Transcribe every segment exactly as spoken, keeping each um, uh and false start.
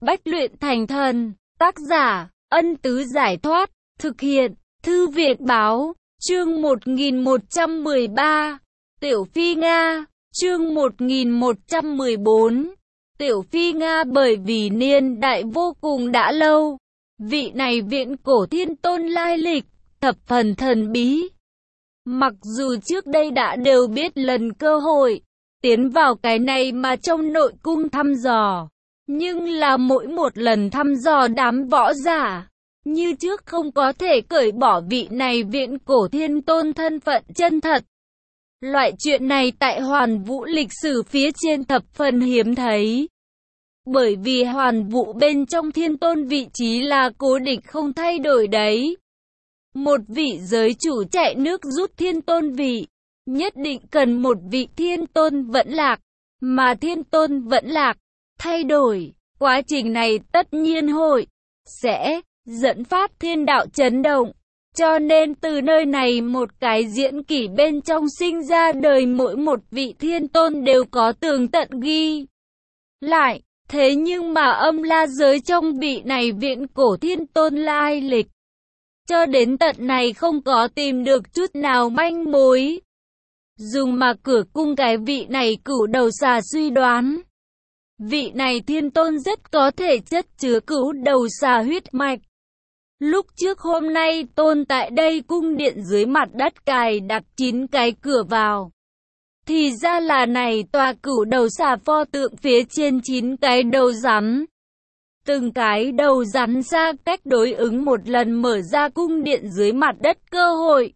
Bách luyện thành thần. Tác giả, Ân Tứ Giải Thoát. Thực hiện, Thư Việt Báo. Chương một nghìn một trăm mười ba. Tiểu Phi Nga. Chương một nghìn một trăm mười bốn. Tiểu Phi Nga. Bởi vì niên đại vô cùng đã lâu, vị này viễn cổ thiên tôn lai lịch thập phần thần bí. Mặc dù trước đây đã đều biết lần cơ hội tiến vào cái này mà trong nội cung thăm dò, nhưng là mỗi một lần thăm dò đám võ giả như trước không có thể cởi bỏ vị này viễn cổ thiên tôn thân phận chân thật. Loại chuyện này tại Hoàn Vũ lịch sử phía trên thập phần hiếm thấy. Bởi vì Hoàn Vũ bên trong thiên tôn vị trí là cố định không thay đổi đấy. Một vị giới chủ chạy nước rút thiên tôn vị, nhất định cần một vị thiên tôn vẫn lạc, mà thiên tôn vẫn lạc, thay đổi, quá trình này tất nhiên hội, sẽ, dẫn phát thiên đạo chấn động. Cho nên từ nơi này một cái diễn kỷ bên trong sinh ra đời mỗi một vị thiên tôn đều có tường tận ghi lại. Thế nhưng mà âm la giới trong vị này viễn cổ thiên tôn lai lịch, cho đến tận này không có tìm được chút nào manh mối. Dùng mà cửa cung cái vị này cửu đầu xà suy đoán, vị này thiên tôn rất có thể chất chứa cửu đầu xà huyết mạch. Lúc trước hôm nay tôn tại đây cung điện dưới mặt đất cài đặt chín cái cửa vào, thì ra là này tòa cửu đầu xà pho tượng phía trên chín cái đầu rắn. Từng cái đầu rắn xa cách đối ứng một lần mở ra cung điện dưới mặt đất cơ hội,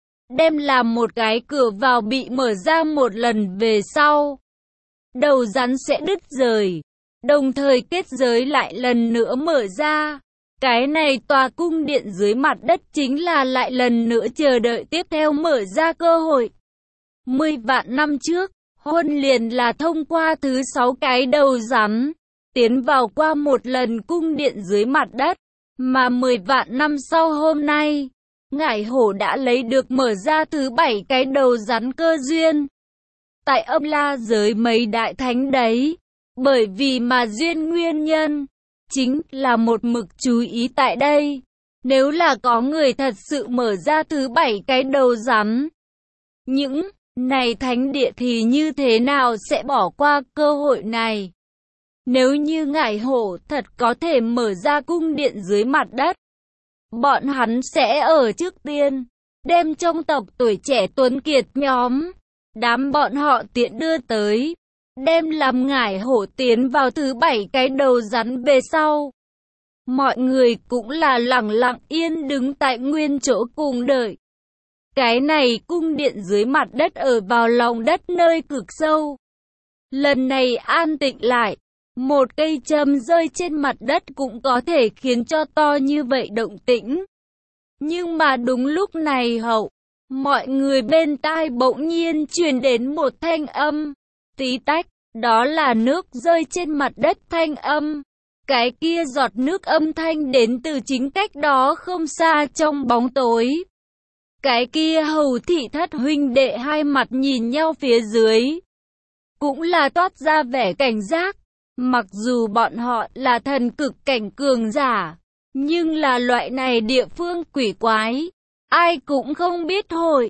đem làm một cái cửa vào bị mở ra một lần về sau, đầu rắn sẽ đứt rời, đồng thời kết giới lại lần nữa mở ra. Cái này tòa cung điện dưới mặt đất chính là lại lần nữa chờ đợi tiếp theo mở ra cơ hội. Mười vạn năm trước, Huân liền là thông qua thứ sáu cái đầu rắn, tiến vào qua một lần cung điện dưới mặt đất, mà mười vạn năm sau hôm nay, Ngải Hổ đã lấy được mở ra thứ bảy cái đầu rắn cơ duyên. Tại âm la giới mấy đại thánh đấy, bởi vì mà duyên nguyên nhân, chính là một mực chú ý tại đây. Nếu là có người thật sự mở ra thứ bảy cái đầu rắn, những này thánh địa thì như thế nào sẽ bỏ qua cơ hội này? Nếu như Ngải Hổ thật có thể mở ra cung điện dưới mặt đất, bọn hắn sẽ ở trước tiên, đem trong tộc tuổi trẻ tuấn kiệt nhóm, đám bọn họ tiện đưa tới, đem làm Ngải Hổ tiến vào thứ bảy cái đầu rắn về sau. Mọi người cũng là lặng lặng yên đứng tại nguyên chỗ cùng đợi. Cái này cung điện dưới mặt đất ở vào lòng đất nơi cực sâu. Lần này an tĩnh lại, một cây châm rơi trên mặt đất cũng có thể khiến cho to như vậy động tĩnh. Nhưng mà đúng lúc này hậu, mọi người bên tai bỗng nhiên truyền đến một thanh âm, tí tách, đó là nước rơi trên mặt đất thanh âm. Cái kia giọt nước âm thanh đến từ chính cách đó không xa trong bóng tối. Cái kia Hầu thị thất huynh đệ hai mặt nhìn nhau phía dưới, cũng là toát ra vẻ cảnh giác. Mặc dù bọn họ là thần cực cảnh cường giả, nhưng là loại này địa phương quỷ quái, ai cũng không biết hội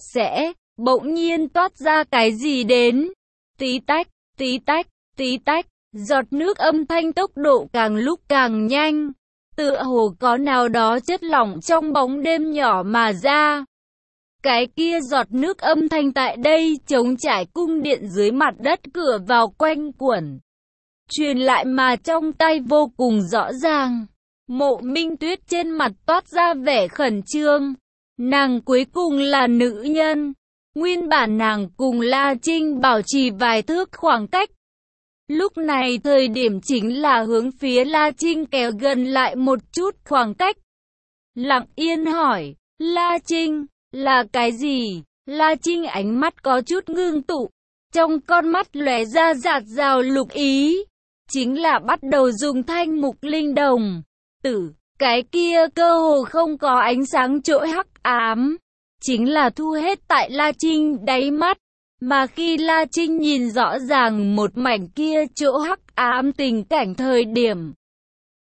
sẽ bỗng nhiên toát ra cái gì đến. Tí tách, tí tách, tí tách, giọt nước âm thanh tốc độ càng lúc càng nhanh, tựa hồ có nào đó chất lỏng trong bóng đêm nhỏ mà ra. Cái kia giọt nước âm thanh tại đây trống trải cung điện dưới mặt đất cửa vào quanh quẩn, truyền lại mà trong tay vô cùng rõ ràng. Mộ Minh Tuyết trên mặt toát ra vẻ khẩn trương. Nàng cuối cùng là nữ nhân. Nguyên bản nàng cùng La Trinh bảo trì vài thước khoảng cách. Lúc này thời điểm chính là hướng phía La Trinh kéo gần lại một chút khoảng cách. Lặng yên hỏi, La Trinh, là cái gì? La Trinh ánh mắt có chút ngưng tụ, trong con mắt lóe ra rạt rào lục ý. Chính là bắt đầu dùng thanh mục linh đồng tử, cái kia cơ hồ không có ánh sáng chỗ hắc ám, chính là thu hết tại La Trinh đáy mắt. Mà khi La Trinh nhìn rõ ràng một mảnh kia chỗ hắc ám tình cảnh thời điểm,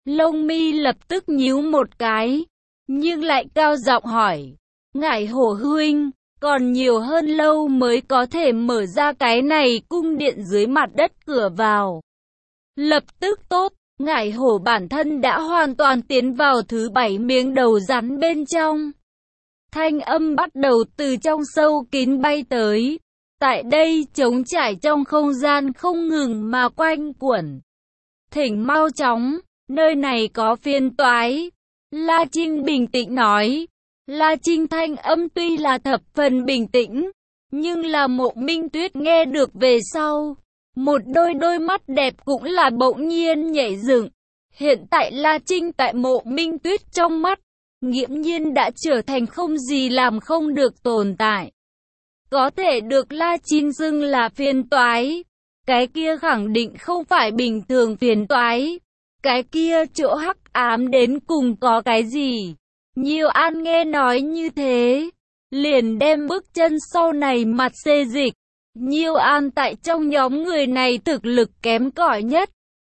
Lông mi lập tức nhíu một cái, nhưng lại cao giọng hỏi, ngải hổ huynh, còn nhiều hơn lâu mới có thể mở ra cái này cung điện dưới mặt đất cửa vào. Lập tức tốt, ngải hổ bản thân đã hoàn toàn tiến vào thứ bảy miếng đầu rắn bên trong. Thanh âm bắt đầu từ trong sâu kín bay tới. Tại đây trống trải trong không gian không ngừng mà quanh quẩn. Thỉnh mau chóng, nơi này có phiền toái. La Trinh bình tĩnh nói. La Trinh thanh âm tuy là thập phần bình tĩnh, nhưng là Mộ Minh Tuyết nghe được về sau. Một đôi đôi mắt đẹp cũng là bỗng nhiên nhảy dựng. Hiện tại La Trinh tại Mộ Minh Tuyết trong mắt, nghiễm nhiên đã trở thành không gì làm không được tồn tại. Có thể được La Trinh xưng là phiền toái, cái kia khẳng định không phải bình thường phiền toái. Cái kia chỗ hắc ám đến cùng có cái gì? Nhiêu An nghe nói như thế, liền đem bước chân sau này mặt xê dịch. Nhiêu An tại trong nhóm người này thực lực kém cỏi nhất,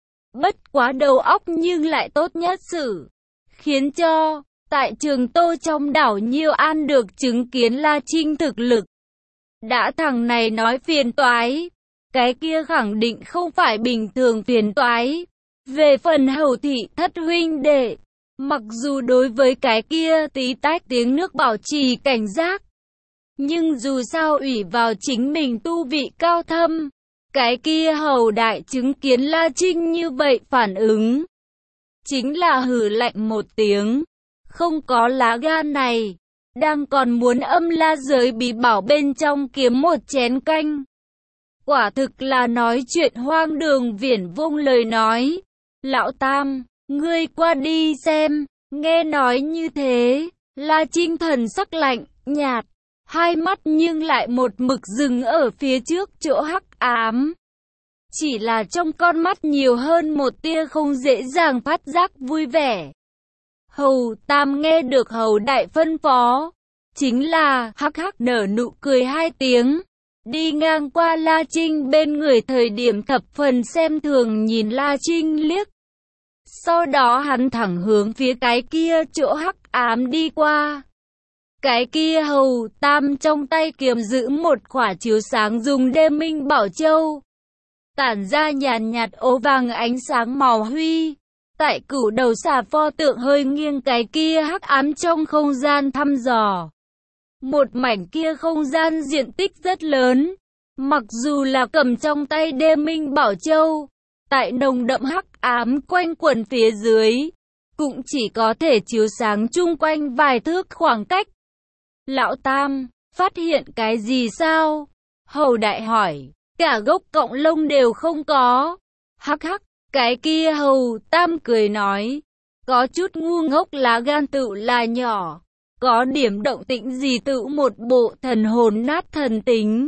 bất quá đầu óc nhưng lại tốt nhất sự, khiến cho tại Trường Tô trong đảo Nhiêu An được chứng kiến La Trinh thực lực. Đã thằng này nói phiền toái, cái kia khẳng định không phải bình thường phiền toái. Về phần Hầu thị thất huynh đệ, mặc dù đối với cái kia tí tách tiếng nước bảo trì cảnh giác, nhưng dù sao ủy vào chính mình tu vị cao thâm, cái kia Hầu đại chứng kiến La Trinh như vậy phản ứng, chính là hừ lạnh một tiếng, không có lá gan này, đang còn muốn âm la giới bí bảo bên trong kiếm một chén canh. Quả thực là nói chuyện hoang đường viển vông lời nói. Lão Tam, ngươi qua đi xem. Nghe nói như thế, La Trinh thần sắc lạnh, nhạt, hai mắt nhưng lại một mực dừng ở phía trước chỗ hắc ám. Chỉ là trong con mắt nhiều hơn một tia không dễ dàng phát giác vui vẻ. Hầu Tam nghe được Hầu đại phân phó, chính là hắc hắc nở nụ cười hai tiếng. Đi ngang qua La Trinh bên người thời điểm thập phần xem thường nhìn La Trinh liếc. Sau đó hắn thẳng hướng phía cái kia chỗ hắc ám đi qua. Cái kia Hầu Tam trong tay kiềm giữ một quả chiếu sáng dùng đêm minh bảo châu, tản ra nhàn nhạt ố vàng ánh sáng màu huy. Tại cửu đầu xà pho tượng hơi nghiêng cái kia hắc ám trong không gian thăm dò. Một mảnh kia không gian diện tích rất lớn, mặc dù là cầm trong tay đêm minh bảo châu, tại nồng đậm hắc ám quanh quẩn phía dưới, cũng chỉ có thể chiếu sáng chung quanh vài thước khoảng cách. Lão Tam, phát hiện cái gì sao? Hầu đại hỏi, cả gốc cọng lông đều không có. Hắc hắc, cái kia Hầu Tam cười nói, có chút ngu ngốc lá gan tự là nhỏ, có điểm động tĩnh gì tự một bộ thần hồn nát thần tính.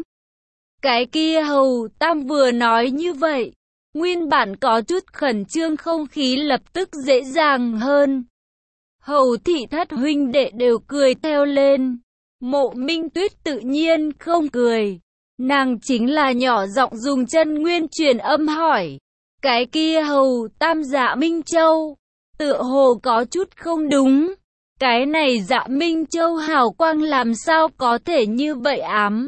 Cái kia Hầu Tam vừa nói như vậy, nguyên bản có chút khẩn trương không khí lập tức dễ dàng hơn. Hầu thị thất huynh đệ đều cười theo lên. Mộ Minh Tuyết tự nhiên không cười. Nàng chính là nhỏ giọng dùng chân nguyên truyền âm hỏi. Cái kia Hầu Tam Dạ Minh Châu, tựa hồ có chút không đúng. Cái này Dạ Minh Châu hào quang làm sao có thể như vậy ám?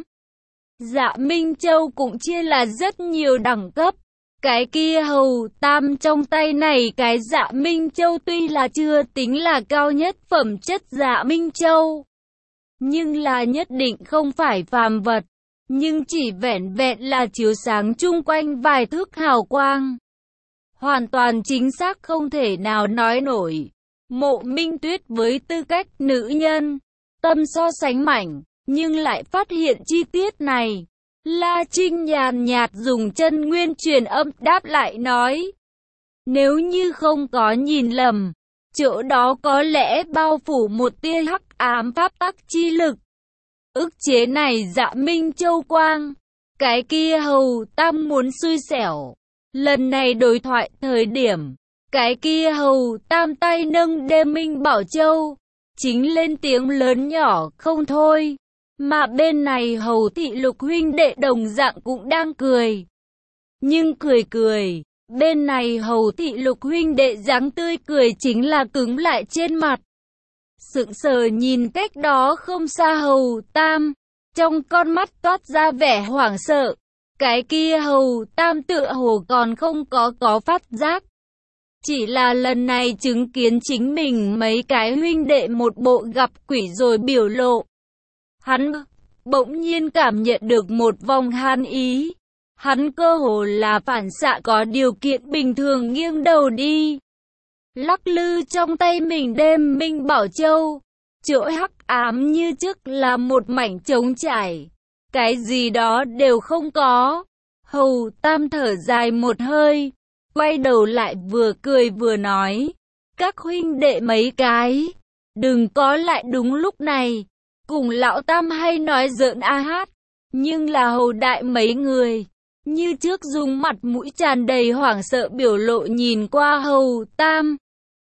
Dạ Minh Châu cũng chia là rất nhiều đẳng cấp. Cái kia Hầu Tam trong tay này cái Dạ Minh Châu tuy là chưa tính là cao nhất phẩm chất Dạ Minh Châu, nhưng là nhất định không phải phàm vật, nhưng chỉ vẻn vẹn là chiếu sáng chung quanh vài thước hào quang. Hoàn toàn chính xác không thể nào nói nổi. Mộ Minh Tuyết với tư cách nữ nhân, tâm so sánh mảnh, nhưng lại phát hiện chi tiết này. La Trinh nhàn nhạt dùng chân nguyên truyền âm đáp lại nói. Nếu như không có nhìn lầm, chỗ đó có lẽ bao phủ một tia hắc ám pháp tắc chi lực. Ức chế này Dạ Minh Châu quang. Cái kia Hầu Tam muốn xui xẻo. Lần này đối thoại thời điểm, cái kia Hầu Tam tay nâng đêm minh bảo châu, chính lên tiếng lớn nhỏ không thôi. Mà bên này Hầu thị lục huynh đệ đồng dạng cũng đang cười. Nhưng cười cười, Bên này Hầu Thị Lục huynh đệ dáng tươi cười chính là cứng lại trên mặt. Sững sờ nhìn cách đó không xa Hầu Tam, trong con mắt toát ra vẻ hoảng sợ. Cái kia Hầu Tam tựa hồ còn không có có phát giác. Chỉ là lần này chứng kiến chính mình mấy cái huynh đệ một bộ gặp quỷ rồi biểu lộ. Hắn bỗng nhiên cảm nhận được một vòng hàn ý. Hắn cơ hồ là phản xạ có điều kiện bình thường nghiêng đầu đi. Lắc lư trong tay mình đem Minh Bảo Châu. Chỗ hắc ám như trước là một mảnh trống trải. Cái gì đó đều không có. Hầu Tam thở dài một hơi. Quay đầu lại vừa cười vừa nói. Các huynh đệ mấy cái. Đừng có lại đúng lúc này. Cùng lão Tam hay nói giỡn a hát. Nhưng là hầu đại mấy người. Như trước dùng mặt mũi tràn đầy hoảng sợ biểu lộ nhìn qua Hầu Tam.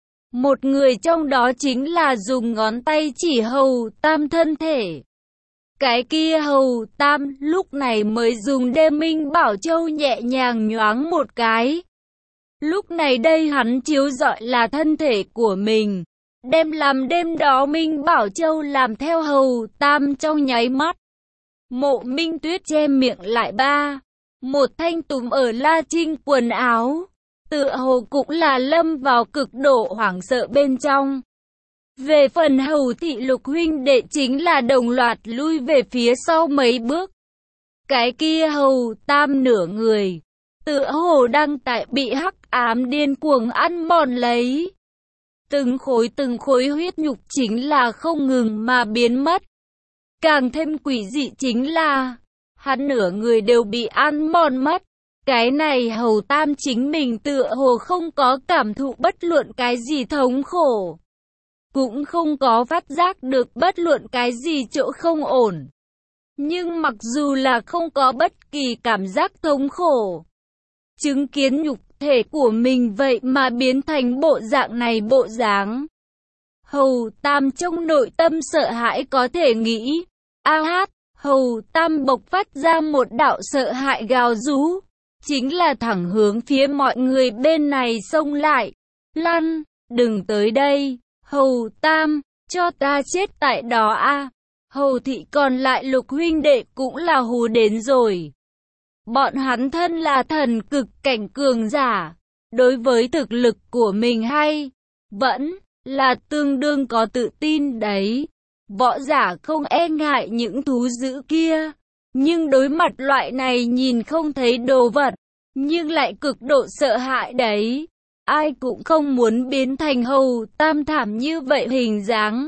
Một người trong đó chính là dùng ngón tay chỉ Hầu Tam thân thể. Cái kia Hầu Tam lúc này mới dùng đêm Minh Bảo Châu nhẹ nhàng nhoáng một cái. Lúc này đây hắn chiếu rọi là thân thể của mình. Đem làm đêm đó Minh Bảo Châu làm theo Hầu Tam trong nháy mắt. Mộ Minh Tuyết che miệng lại ba. Một thanh túm ở La Trinh quần áo. Tựa hồ cũng là lâm vào cực độ hoảng sợ bên trong. Về phần Hầu Thị Lục huynh đệ chính là đồng loạt lui về phía sau mấy bước. Cái kia Hầu Tam nửa người. Tựa hồ đang tại bị hắc ám điên cuồng ăn mòn lấy. Từng khối từng khối huyết nhục chính là không ngừng mà biến mất. Càng thêm quỷ dị chính là hắn nửa người đều bị ăn mòn mất. Cái này Hầu Tam chính mình tựa hồ không có cảm thụ bất luận cái gì thống khổ. Cũng không có phát giác được bất luận cái gì chỗ không ổn. Nhưng mặc dù là không có bất kỳ cảm giác thống khổ. Chứng kiến nhục thể của mình vậy mà biến thành bộ dạng này bộ dáng. Hầu Tam trong nội tâm sợ hãi có thể nghĩ. A hát, Hầu Tam bộc phát ra một đạo sợ hãi gào rú. Chính là thẳng hướng phía mọi người bên này xông lại. Lăn, đừng tới đây, Hầu Tam, cho ta chết tại đó a. Hầu Thị còn lại Lục huynh đệ cũng là hù đến rồi. Bọn hắn thân là thần cực cảnh cường giả. Đối với thực lực của mình hay vẫn là tương đương có tự tin đấy. Võ giả không e ngại những thú dữ kia. Nhưng đối mặt loại này nhìn không thấy đồ vật, nhưng lại cực độ sợ hãi đấy. Ai cũng không muốn biến thành Hầu Tam thảm như vậy hình dáng.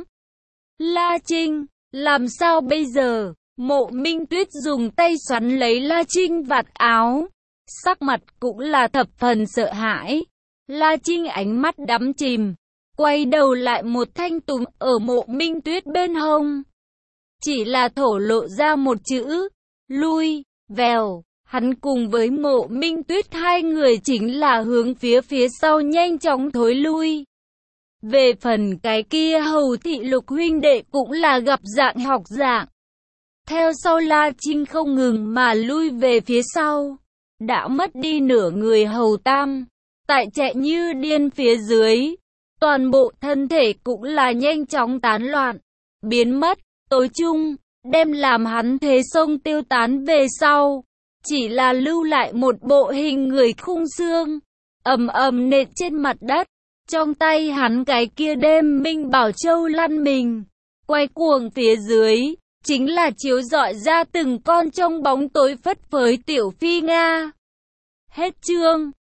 La Trinh, làm sao bây giờ? Mộ Minh Tuyết dùng tay xoắn lấy La Trinh vạt áo. Sắc mặt cũng là thập phần sợ hãi. La Trinh ánh mắt đắm chìm. Quay đầu lại một thanh túm ở Mộ Minh Tuyết bên hông. Chỉ là thổ lộ ra một chữ. Lui, vèo. Hắn cùng với Mộ Minh Tuyết hai người chính là hướng phía phía sau nhanh chóng thối lui. Về phần cái kia Hầu Thị Lục huynh đệ cũng là gặp dạng học dạng. Theo sau La Trinh không ngừng mà lui về phía sau. Đã mất đi nửa người Hầu Tam. Tại chạy như điên phía dưới. Toàn bộ thân thể cũng là nhanh chóng tán loạn. Biến mất, tối chung, đem làm hắn thế sông tiêu tán về sau. Chỉ là lưu lại một bộ hình người khung xương. Ầm ầm nện trên mặt đất. Trong tay hắn cái kia đêm Minh Bảo Châu lăn mình. Quay cuồng phía dưới. Chính là chiếu rọi ra từng con trong bóng tối phất phới tiểu phi Nga. Hết chương.